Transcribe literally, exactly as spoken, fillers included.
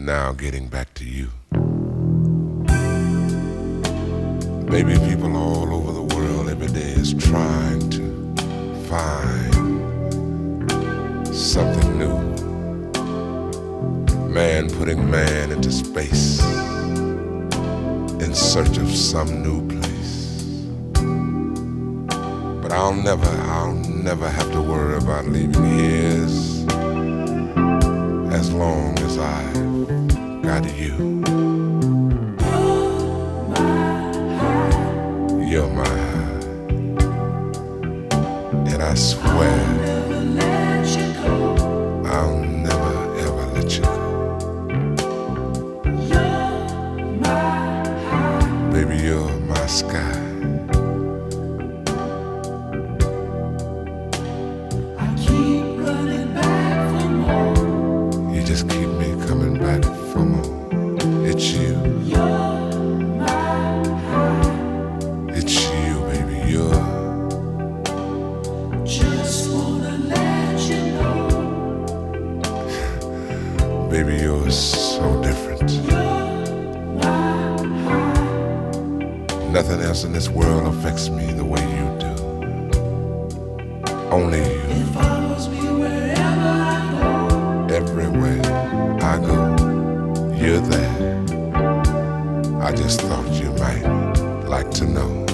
now getting back to you. Baby, people all over the world every day is trying to find something new. Man putting man into space in search of some new place. But I'll never, I'll never have to worry about leaving here as, as long as I've got you. You're my high, and I swear I'll never ever let you go. Baby, you're my sky. I keep running back for more. You just keep me coming back for more. It's you. You're my high. It's you, baby. You're. Just wanna let you know. Baby, you're so different. You're my high. Nothing else in this world affects me the way you do. Only you. It follows me wherever I go. Everywhere I go, you're there. I just thought you might like to know.